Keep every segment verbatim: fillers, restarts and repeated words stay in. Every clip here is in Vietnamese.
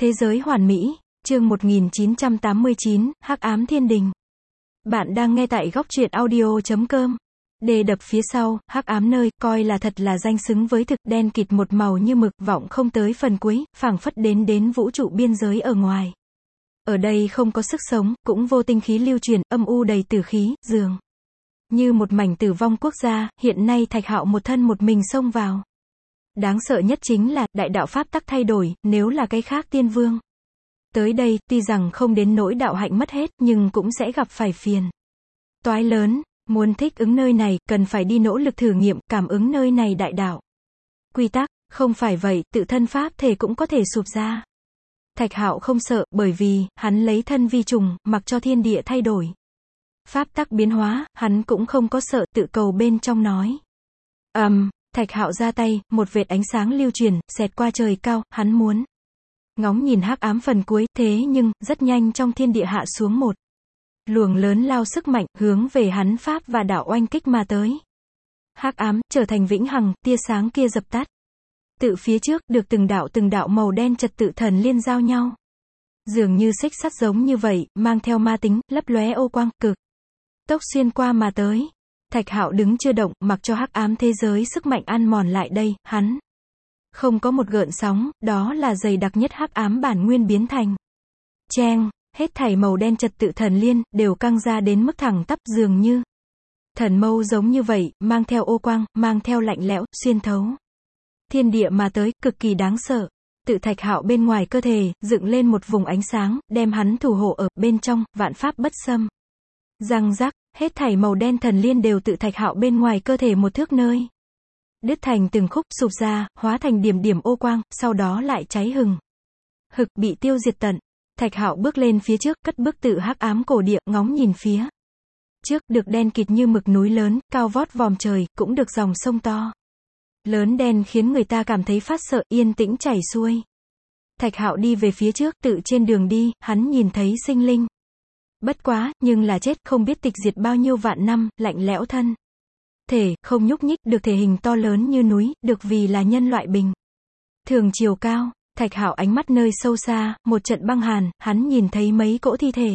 Thế giới hoàn mỹ, chương một nghìn chín trăm tám mươi chín, Hắc ám thiên đình. Bạn đang nghe tại góc truyện audio chấm com. Đề đập phía sau, hắc ám nơi, coi là thật là danh xứng với thực, đen kịt một màu như mực, vọng không tới phần cuối, phảng phất đến đến vũ trụ biên giới ở ngoài. Ở đây không có sức sống, cũng vô tinh khí lưu truyền, âm u đầy tử khí, dường như một mảnh tử vong quốc gia. Hiện nay Thạch Hạo một thân một mình xông vào. Đáng sợ nhất chính là, đại đạo pháp tắc thay đổi, nếu là cái khác tiên vương tới đây, tuy rằng không đến nỗi đạo hạnh mất hết, nhưng cũng sẽ gặp phải phiền toái lớn. Muốn thích ứng nơi này, cần phải đi nỗ lực thử nghiệm, cảm ứng nơi này đại đạo quy tắc, không phải vậy, tự thân pháp thể cũng có thể sụp ra. Thạch Hạo không sợ, bởi vì, hắn lấy thân vi trùng, mặc cho thiên địa thay đổi. Pháp tắc biến hóa, hắn cũng không có sợ, tự cầu bên trong nói. ầm, um, Thạch Hạo ra tay, một vệt ánh sáng lưu truyền, xẹt qua trời cao, hắn muốn ngóng nhìn hắc ám phần cuối, thế nhưng, rất nhanh trong thiên địa hạ xuống một luồng lớn lao sức mạnh, hướng về hắn pháp và đạo oanh kích mà tới. Hắc ám, trở thành vĩnh hằng, tia sáng kia dập tắt. Tự phía trước, được từng đạo từng đạo màu đen trật tự thần liên giao nhau. Dường như xích sắt giống như vậy, mang theo ma tính, lấp lóe ô quang, cực tốc xuyên qua mà tới. Thạch Hạo đứng chưa động, mặc cho hắc ám thế giới sức mạnh ăn mòn lại đây, hắn không có một gợn sóng, đó là dày đặc nhất hắc ám bản nguyên biến thành. Cheng, hết thảy màu đen trật tự thần liên, đều căng ra đến mức thẳng tắp, dường như thần mâu giống như vậy, mang theo ô quang, mang theo lạnh lẽo, xuyên thấu thiên địa mà tới, cực kỳ đáng sợ. Tự Thạch Hạo bên ngoài cơ thể, dựng lên một vùng ánh sáng, đem hắn thủ hộ ở bên trong, vạn pháp bất xâm. Răng rắc, hết thảy màu đen thần liên đều tự Thạch Hạo bên ngoài cơ thể một thước nơi đứt thành từng khúc, sụp ra, hóa thành điểm điểm ô quang, sau đó lại cháy hừng hực, bị tiêu diệt tận. Thạch Hạo bước lên phía trước, cất bước tự hắc ám cổ địa, ngóng nhìn phía trước, được đen kịt như mực núi lớn, cao vót vòm trời, cũng được dòng sông to lớn đen khiến người ta cảm thấy phát sợ, yên tĩnh chảy xuôi. Thạch Hạo đi về phía trước, tự trên đường đi, hắn nhìn thấy sinh linh. Bất quá, nhưng là chết, không biết tịch diệt bao nhiêu vạn năm, lạnh lẽo thân thể, không nhúc nhích, được thể hình to lớn như núi, được vì là nhân loại bình thường chiều cao. Thạch Hạo ánh mắt nơi sâu xa, một trận băng hàn, hắn nhìn thấy mấy cỗ thi thể.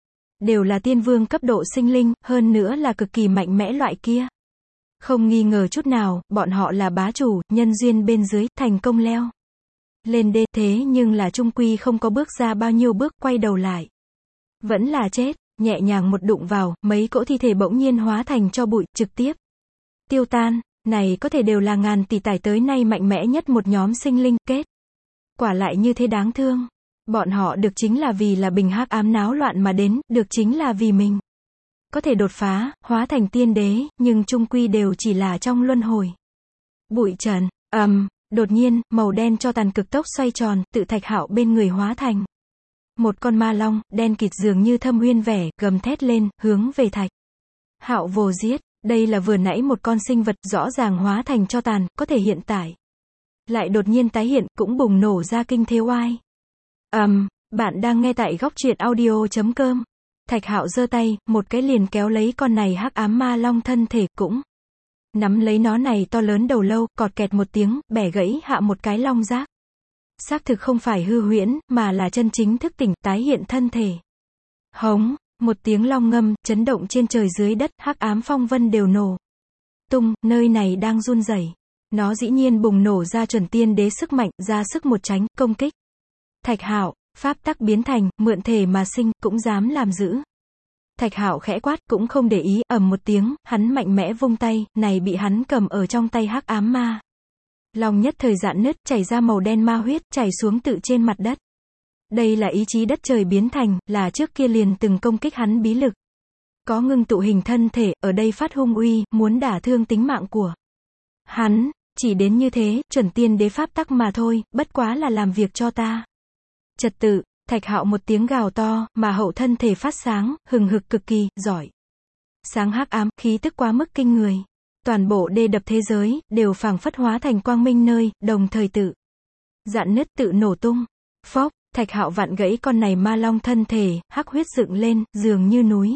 Đều là tiên vương cấp độ sinh linh, hơn nữa là cực kỳ mạnh mẽ loại kia. Không nghi ngờ chút nào, bọn họ là bá chủ, nhân duyên bên dưới, thành công leo lên đê, thế nhưng là trung quy không có bước ra bao nhiêu bước, quay đầu lại vẫn là chết. Nhẹ nhàng một đụng vào, mấy cỗ thi thể bỗng nhiên hóa thành tro bụi, trực tiếp tiêu tan. Này có thể đều là ngàn tỷ tải tới nay mạnh mẽ nhất một nhóm sinh linh, kết quả lại như thế đáng thương. Bọn họ được chính là vì là bình hắc ám náo loạn mà đến, được chính là vì mình có thể đột phá, hóa thành tiên đế, nhưng chung quy đều chỉ là trong luân hồi bụi trần. ầm, um, đột nhiên, màu đen cho tàn cực tốc xoay tròn, tự Thạch Hạo bên người hóa thành một con ma long, đen kịt dường như thâm uyên vẻ, gầm thét lên, hướng về Thạch Hạo vồ giết. Đây là vừa nãy một con sinh vật rõ ràng hóa thành tro tàn, có thể hiện tại lại đột nhiên tái hiện, cũng bùng nổ ra kinh thế oai. ầm, um, bạn đang nghe tại góc truyện audio chấm com. Thạch Hạo giơ tay, một cái liền kéo lấy con này hắc ám ma long thân thể, cũng nắm lấy nó này to lớn đầu lâu, cọt kẹt một tiếng, bẻ gãy hạ một cái long giác. Xác thực không phải hư huyễn, mà là chân chính thức tỉnh, tái hiện thân thể. Hống, một tiếng long ngâm, chấn động trên trời dưới đất, hắc ám phong vân đều nổ tung, nơi này đang run rẩy. Nó dĩ nhiên bùng nổ ra chuẩn tiên đế sức mạnh, ra sức một tránh, công kích. Thạch Hạo, pháp tắc biến thành, mượn thể mà sinh, cũng dám làm dữ. Thạch Hạo khẽ quát, cũng không để ý, ầm một tiếng, hắn mạnh mẽ vung tay, này bị hắn cầm ở trong tay hắc ám ma long nhất thời dạn nứt, chảy ra màu đen ma huyết, chảy xuống tự trên mặt đất. Đây là ý chí đất trời biến thành, là trước kia liền từng công kích hắn bí lực. Có ngưng tụ hình thân thể, ở đây phát hung uy, muốn đả thương tính mạng của hắn. Chỉ đến như thế, chuẩn tiên đế pháp tắc mà thôi, bất quá là làm việc cho ta. Trật tự. Thạch Hạo một tiếng gào to, mà hậu thân thể phát sáng, hừng hực cực kỳ, giỏi. Sáng hắc ám, khí tức quá mức kinh người. Toàn bộ đê đập thế giới, đều phảng phất hóa thành quang minh nơi, đồng thời tự dạn nứt, tự nổ tung. Phốc, Thạch Hạo vặn gãy con này ma long thân thể, hắc huyết dựng lên, dường như núi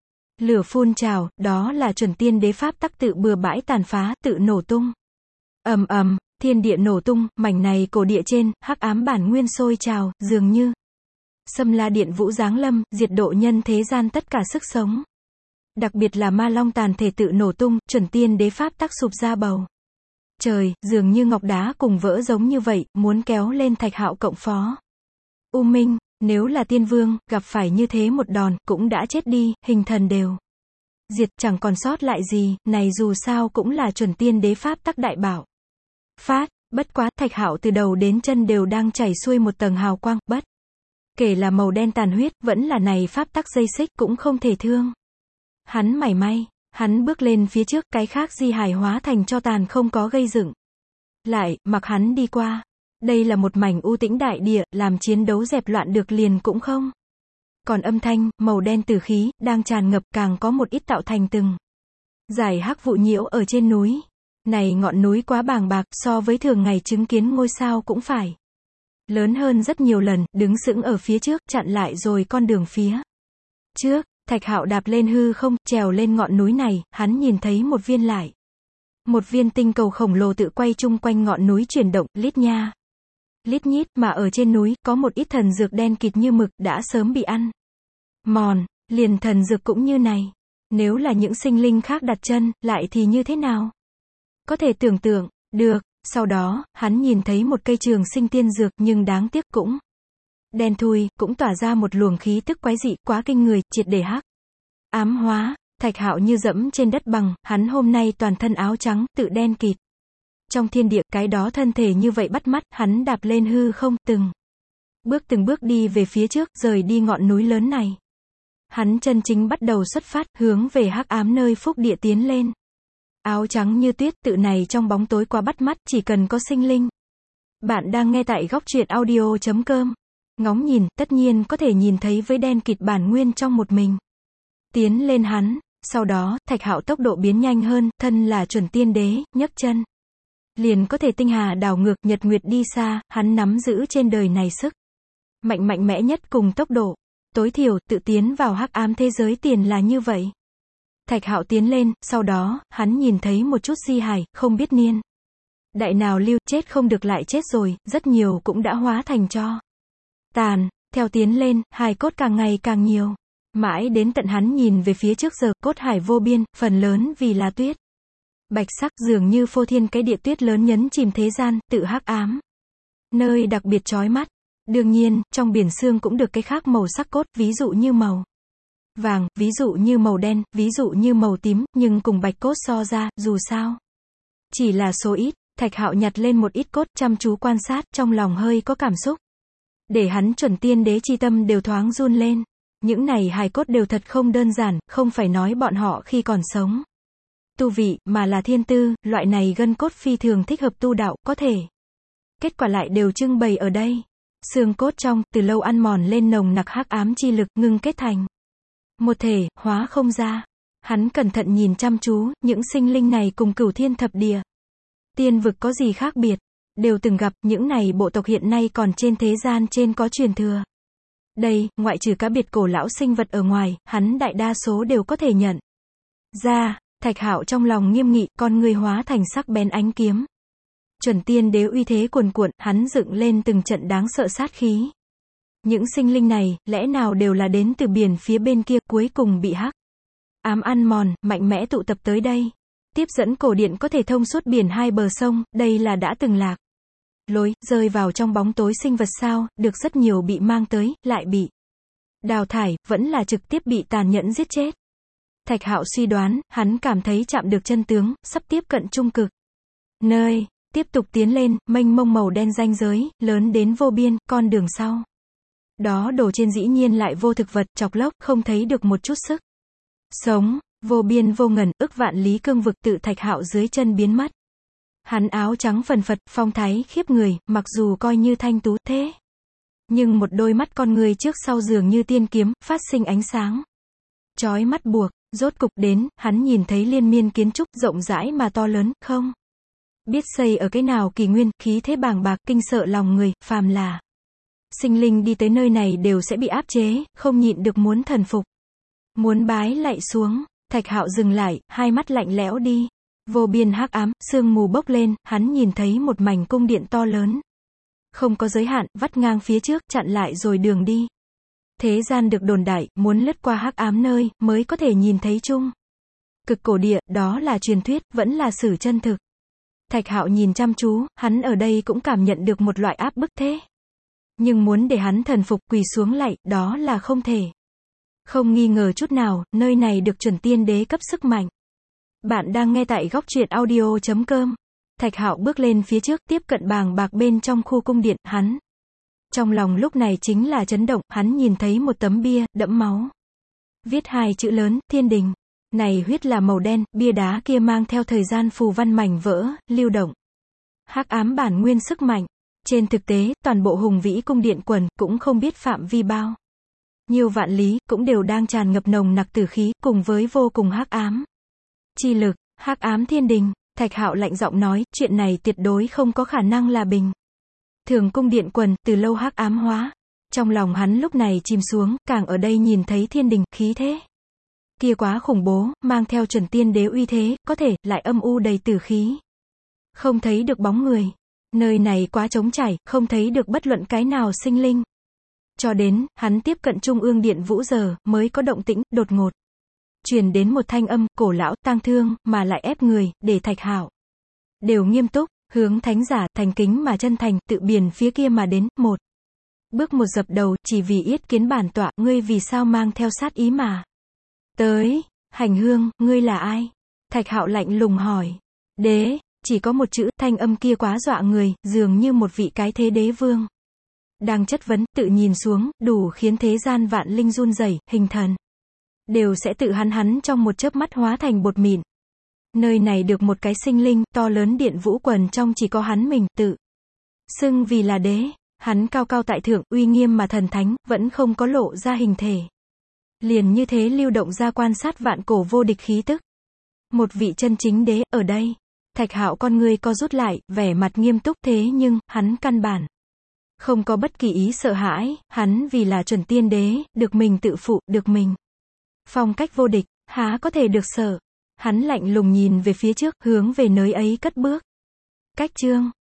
lửa phun trào, đó là chuẩn tiên đế pháp tắc tự bừa bãi tàn phá, tự nổ tung. ầm ầm, Thiên địa nổ tung, mảnh này cổ địa trên, hắc ám bản nguyên sôi trào, dường như Xâm La Điện Vũ giáng lâm, diệt độ nhân thế gian tất cả sức sống. Đặc biệt là ma long tàn thể tự nổ tung, chuẩn tiên đế pháp tắc sụp ra bầu trời, dường như ngọc đá cùng vỡ giống như vậy, muốn kéo lên Thạch Hạo cộng phó. U Minh, nếu là tiên vương, gặp phải như thế một đòn, cũng đã chết đi, hình thần đều diệt, chẳng còn sót lại gì, này dù sao cũng là chuẩn tiên đế pháp tắc đại bảo. Phát, bất quá, Thạch Hạo từ đầu đến chân đều đang chảy xuôi một tầng hào quang, bất kể là màu đen tàn huyết, vẫn là này pháp tắc dây xích, cũng không thể thương hắn mảy may. Hắn bước lên phía trước, cái khác di hải hóa thành cho tàn không có gây dựng lại, mặc hắn đi qua. Đây là một mảnh u tĩnh đại địa, làm chiến đấu dẹp loạn được liền cũng không. Còn âm thanh, màu đen tử khí, đang tràn ngập, càng có một ít tạo thành từng dải hắc vụ nhiễu ở trên núi. Này ngọn núi quá bàng bạc, so với thường ngày chứng kiến ngôi sao cũng phải lớn hơn rất nhiều lần, đứng sững ở phía trước, chặn lại rồi con đường phía trước. Thạch Hạo đạp lên hư không, trèo lên ngọn núi này, hắn nhìn thấy một viên lại một viên tinh cầu khổng lồ tự quay chung quanh ngọn núi chuyển động, lít nha lít nhít, mà ở trên núi, có một ít thần dược đen kịt như mực, đã sớm bị ăn mòn, liền thần dược cũng như này. Nếu là những sinh linh khác đặt chân, lại thì như thế nào? Có thể tưởng tượng được. Sau đó, hắn nhìn thấy một cây trường sinh tiên dược, nhưng đáng tiếc cũng đen thui, cũng tỏa ra một luồng khí tức quái dị, quá kinh người, triệt để hắc ám hóa. Thạch Hạo như dẫm trên đất bằng, hắn hôm nay toàn thân áo trắng, tự đen kịt. Trong thiên địa, cái đó thân thể như vậy bắt mắt, hắn đạp lên hư không, từng bước từng bước đi về phía trước, rời đi ngọn núi lớn này. Hắn chân chính bắt đầu xuất phát, hướng về hắc ám nơi phúc địa tiến lên. Áo trắng như tuyết, tự này trong bóng tối quá bắt mắt, chỉ cần có sinh linh. Bạn đang nghe tại góc truyện audio chấm com. Ngóng nhìn, tất nhiên có thể nhìn thấy với đen kịt bản nguyên trong một mình. Tiến lên hắn, sau đó, Thạch Hạo tốc độ biến nhanh hơn, thân là chuẩn tiên đế, nhấc chân liền có thể tinh hà đảo ngược, nhật nguyệt đi xa, hắn nắm giữ trên đời này sức mạnh mạnh mẽ nhất cùng tốc độ tối thiểu, tự tiến vào hắc ám thế giới tiền là như vậy. Thạch Hạo tiến lên, sau đó, hắn nhìn thấy một chút di hải, không biết niên đại nào lưu, chết không được lại chết rồi, rất nhiều cũng đã hóa thành cho tàn. Theo tiến lên, hài cốt càng ngày càng nhiều. Mãi đến tận hắn nhìn về phía trước giờ, cốt hải vô biên, phần lớn vì là tuyết bạch sắc, dường như phô thiên cái địa tuyết lớn nhấn chìm thế gian, tự hắc ám nơi đặc biệt chói mắt. Đương nhiên, trong biển sương cũng được cái khác màu sắc cốt, ví dụ như màu vàng, ví dụ như màu đen, ví dụ như màu tím, nhưng cùng bạch cốt so ra, dù sao chỉ là số ít. Thạch Hạo nhặt lên một ít cốt, chăm chú quan sát, trong lòng hơi có cảm xúc. Để hắn chuẩn tiên đế chi tâm đều thoáng run lên. Những này hài cốt đều thật không đơn giản, không phải nói bọn họ khi còn sống tu vị, mà là thiên tư, loại này gân cốt phi thường thích hợp tu đạo, có thể kết quả lại đều trưng bày ở đây. Xương cốt trong, từ lâu ăn mòn lên nồng nặc hắc ám chi lực, ngưng kết thành một thể, hóa không ra. Hắn cẩn thận nhìn chăm chú, những sinh linh này cùng cửu thiên thập địa tiên vực có gì khác biệt, đều từng gặp. Những này bộ tộc hiện nay còn trên thế gian trên có truyền thừa. Đây, ngoại trừ cá biệt cổ lão sinh vật ở ngoài, hắn đại đa số đều có thể nhận ra. Thạch Hạo trong lòng nghiêm nghị, con người hóa thành sắc bén ánh kiếm. Chuẩn tiên đế uy thế cuồn cuộn, hắn dựng lên từng trận đáng sợ sát khí. Những sinh linh này, lẽ nào đều là đến từ biển phía bên kia, cuối cùng bị hắc ám ăn mòn, mạnh mẽ tụ tập tới đây. Tiếp dẫn cổ điện có thể thông suốt biển hai bờ sông, đây là đã từng lạc lối, rơi vào trong bóng tối sinh vật sao, được rất nhiều bị mang tới, lại bị đào thải, vẫn là trực tiếp bị tàn nhẫn giết chết. Thạch Hạo suy đoán, hắn cảm thấy chạm được chân tướng, sắp tiếp cận trung cực nơi. Tiếp tục tiến lên, mênh mông màu đen ranh giới, lớn đến vô biên, con đường sau đó đổ trên dĩ nhiên lại vô thực vật, chọc lốc, không thấy được một chút sức sống. Vô biên vô ngần, ức vạn lý cương vực tự Thạch Hạo dưới chân biến mất. Hắn áo trắng phần phật, phong thái khiếp người, mặc dù coi như thanh tú thế, nhưng một đôi mắt con người trước sau dường như tiên kiếm, phát sinh ánh sáng chói mắt buộc. Rốt cục đến, hắn nhìn thấy liên miên kiến trúc, rộng rãi mà to lớn, không biết xây ở cái nào kỳ nguyên, khí thế bàng bạc, kinh sợ lòng người, phàm là sinh linh đi tới nơi này đều sẽ bị áp chế, không nhịn được muốn thần phục, muốn bái lạy xuống. Thạch Hạo dừng lại, hai mắt lạnh lẽo đi. Vô biên hắc ám, sương mù bốc lên, hắn nhìn thấy một mảnh cung điện to lớn. Không có giới hạn, vắt ngang phía trước, chặn lại rồi đường đi. Thế gian được đồn đại, muốn lướt qua hắc ám nơi, mới có thể nhìn thấy chung. Cực cổ địa, đó là truyền thuyết, vẫn là sự chân thực. Thạch Hạo nhìn chăm chú, hắn ở đây cũng cảm nhận được một loại áp bức thế. Nhưng muốn để hắn thần phục quỳ xuống lạy, đó là không thể. Không nghi ngờ chút nào, nơi này được chuẩn tiên đế cấp sức mạnh. Bạn đang nghe tại góc truyện audio chấm com. Thạch Hạo bước lên phía trước, tiếp cận bàng bạc bên trong khu cung điện, hắn. Trong lòng lúc này chính là chấn động, hắn nhìn thấy một tấm bia, đẫm máu. Viết hai chữ lớn, Thiên Đình. Này huyết là màu đen, bia đá kia mang theo thời gian phù văn mảnh vỡ, lưu động. Hắc ám bản nguyên sức mạnh. Trên thực tế, toàn bộ hùng vĩ cung điện quần, cũng không biết phạm vi bao. Nhiều vạn lý, cũng đều đang tràn ngập nồng nặc tử khí, cùng với vô cùng hắc ám. Chi lực, hắc ám thiên đình, Thạch Hạo lạnh giọng nói, chuyện này tuyệt đối không có khả năng là bình. Thường cung điện quần, từ lâu hắc ám hóa. Trong lòng hắn lúc này chìm xuống, càng ở đây nhìn thấy thiên đình, khí thế. Kia quá khủng bố, mang theo chuẩn tiên đế uy thế, có thể, lại âm u đầy tử khí. Không thấy được bóng người. Nơi này quá trống trải, không thấy được bất luận cái nào sinh linh. Cho đến, hắn tiếp cận trung ương điện vũ giờ, mới có động tĩnh, đột ngột. Truyền đến một thanh âm, cổ lão, tang thương, mà lại ép người, để Thạch Hạo. Đều nghiêm túc, hướng thánh giả, thành kính mà chân thành, tự biển phía kia mà đến, một. Bước một dập đầu, chỉ vì yết kiến bản tọa, ngươi vì sao mang theo sát ý mà. Tới, hành hương, ngươi là ai? Thạch Hạo lạnh lùng hỏi. Đế, chỉ có một chữ, thanh âm kia quá dọa người, dường như một vị cái thế đế vương. Đang chất vấn, tự nhìn xuống, đủ khiến thế gian vạn linh run rẩy, hình thần. Đều sẽ tự hắn hắn trong một chớp mắt hóa thành bột mịn. Nơi này được một cái sinh linh, to lớn điện vũ quần trong chỉ có hắn mình, tự. Xưng vì là đế, hắn cao cao tại thượng, uy nghiêm mà thần thánh, vẫn không có lộ ra hình thể. Liền như thế lưu động ra quan sát vạn cổ vô địch khí tức. Một vị chân chính đế, ở đây. Thạch Hạo con ngươi co rút lại, vẻ mặt nghiêm túc thế nhưng, hắn căn bản. Không có bất kỳ ý sợ hãi, hắn vì là chuẩn tiên đế, được mình tự phụ, được mình. Phong cách vô địch, há có thể được sợ. Hắn lạnh lùng nhìn về phía trước, hướng về nơi ấy cất bước. Cách chương.